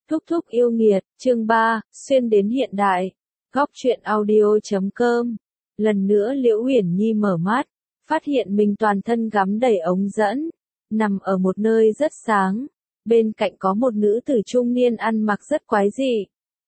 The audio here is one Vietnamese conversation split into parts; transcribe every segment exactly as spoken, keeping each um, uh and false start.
Thúc thúc yêu nghiệt, chương ba, xuyên đến hiện đại. Góc truyện audio chấm com. Lần nữa Liễu Uyển Nhi mở mắt, phát hiện mình toàn thân gắm đầy ống dẫn, nằm ở một nơi rất sáng, bên cạnh có một nữ tử trung niên ăn mặc rất quái dị.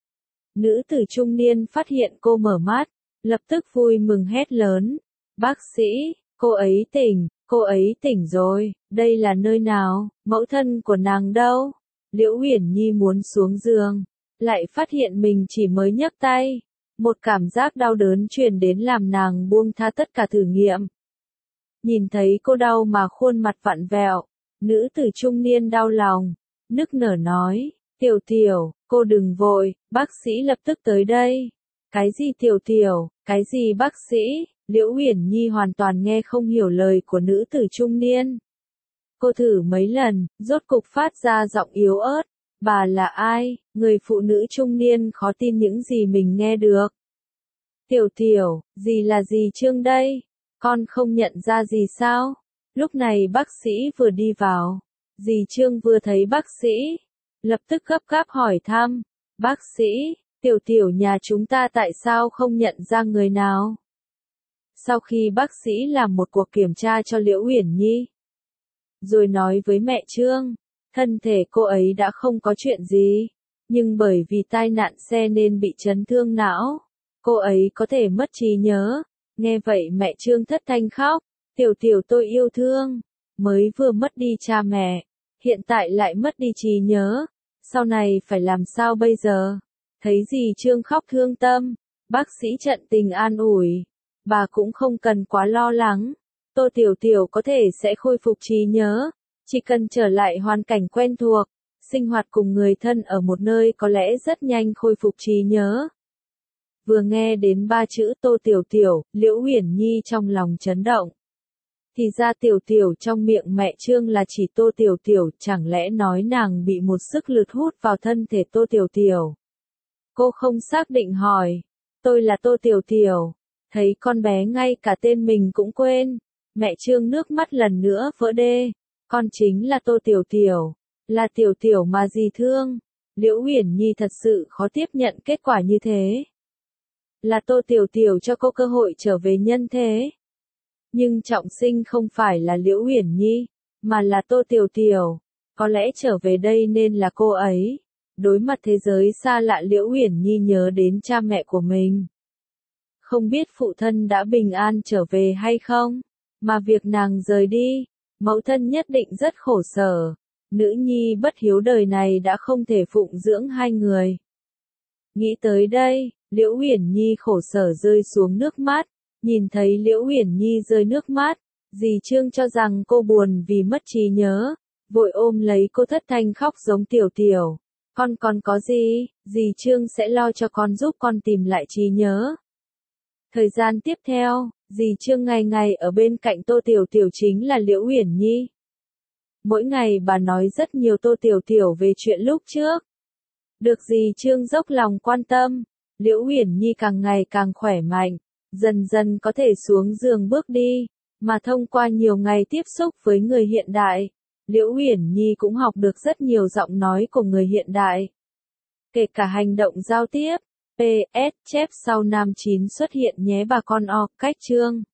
Nữ tử trung niên phát hiện cô mở mắt, lập tức vui mừng hét lớn, bác sĩ, cô ấy tỉnh, cô ấy tỉnh rồi, đây là nơi nào, mẫu thân của nàng đâu? Liễu Uyển Nhi muốn xuống giường, lại phát hiện mình chỉ mới nhấc tay, một cảm giác đau đớn truyền đến làm nàng buông tha tất cả thử nghiệm. Nhìn thấy cô đau mà khuôn mặt vặn vẹo, nữ tử trung niên đau lòng, nức nở nói, tiểu tiểu, cô đừng vội, bác sĩ lập tức tới đây. Cái gì tiểu tiểu, cái gì bác sĩ? Liễu Uyển Nhi hoàn toàn nghe không hiểu lời của nữ tử trung niên. Cô thử mấy lần, rốt cục phát ra giọng yếu ớt. Bà là ai? Người phụ nữ trung niên khó tin những gì mình nghe được. Tiểu tiểu, gì là gì Trương đây? Con không nhận ra gì sao? Lúc này bác sĩ vừa đi vào. Dì Trương vừa thấy bác sĩ, lập tức gấp gáp hỏi thăm. Bác sĩ, tiểu tiểu nhà chúng ta tại sao không nhận ra người nào? Sau khi bác sĩ làm một cuộc kiểm tra cho Liễu Uyển Nhi, rồi nói với mẹ Trương, thân thể cô ấy đã không có chuyện gì, nhưng bởi vì tai nạn xe nên bị chấn thương não, cô ấy có thể mất trí nhớ. Nghe vậy mẹ Trương thất thanh khóc, tiểu tiểu tôi yêu thương, mới vừa mất đi cha mẹ, hiện tại lại mất đi trí nhớ, sau này phải làm sao bây giờ? Thấy dì Trương khóc thương tâm, bác sĩ tận tình an ủi, bà cũng không cần quá lo lắng, Tô Tiểu Tiểu có thể sẽ khôi phục trí nhớ, chỉ cần trở lại hoàn cảnh quen thuộc, sinh hoạt cùng người thân ở một nơi có lẽ rất nhanh khôi phục trí nhớ. Vừa nghe đến ba chữ Tô Tiểu Tiểu, Liễu Uyển Nhi trong lòng chấn động. Thì ra Tiểu Tiểu trong miệng mẹ Trương là chỉ Tô Tiểu Tiểu, chẳng lẽ nói nàng bị một sức lực hút vào thân thể Tô Tiểu Tiểu. Cô không xác định hỏi, tôi là Tô Tiểu Tiểu, thấy con bé ngay cả tên mình cũng quên, mẹ Trương nước mắt lần nữa vỡ đê, con chính là Tô Tiểu Tiểu, là Tiểu Tiểu mà dì thương. Liễu Uyển Nhi thật sự khó tiếp nhận kết quả như thế. Là Tô Tiểu Tiểu cho cô cơ hội trở về nhân thế. Nhưng trọng sinh không phải là Liễu Uyển Nhi, mà là Tô Tiểu Tiểu, có lẽ trở về đây nên là cô ấy. Đối mặt thế giới xa lạ Liễu Uyển Nhi nhớ đến cha mẹ của mình. Không biết phụ thân đã bình an trở về hay không, mà việc nàng rời đi, mẫu thân nhất định rất khổ sở. Nữ nhi bất hiếu đời này đã không thể phụng dưỡng hai người. Nghĩ tới đây, Liễu Uyển Nhi khổ sở rơi xuống nước mắt, nhìn thấy Liễu Uyển Nhi rơi nước mắt, dì Trương cho rằng cô buồn vì mất trí nhớ, vội ôm lấy cô thất thanh khóc giống Tiểu Tiểu. Con còn có gì, dì Trương sẽ lo cho con giúp con tìm lại trí nhớ. Thời gian tiếp theo, dì Trương ngày ngày ở bên cạnh Tô Tiểu Tiểu chính là Liễu Uyển Nhi. Mỗi ngày bà nói rất nhiều Tô Tiểu Tiểu về chuyện lúc trước. Được dì Trương dốc lòng quan tâm, Liễu Uyển Nhi càng ngày càng khỏe mạnh, dần dần có thể xuống giường bước đi, mà thông qua nhiều ngày tiếp xúc với người hiện đại, Liễu Uyển Nhi cũng học được rất nhiều giọng nói của người hiện đại. Kể cả hành động giao tiếp. pê ét chép sau nam chín xuất hiện nhé bà con o, cách Trương.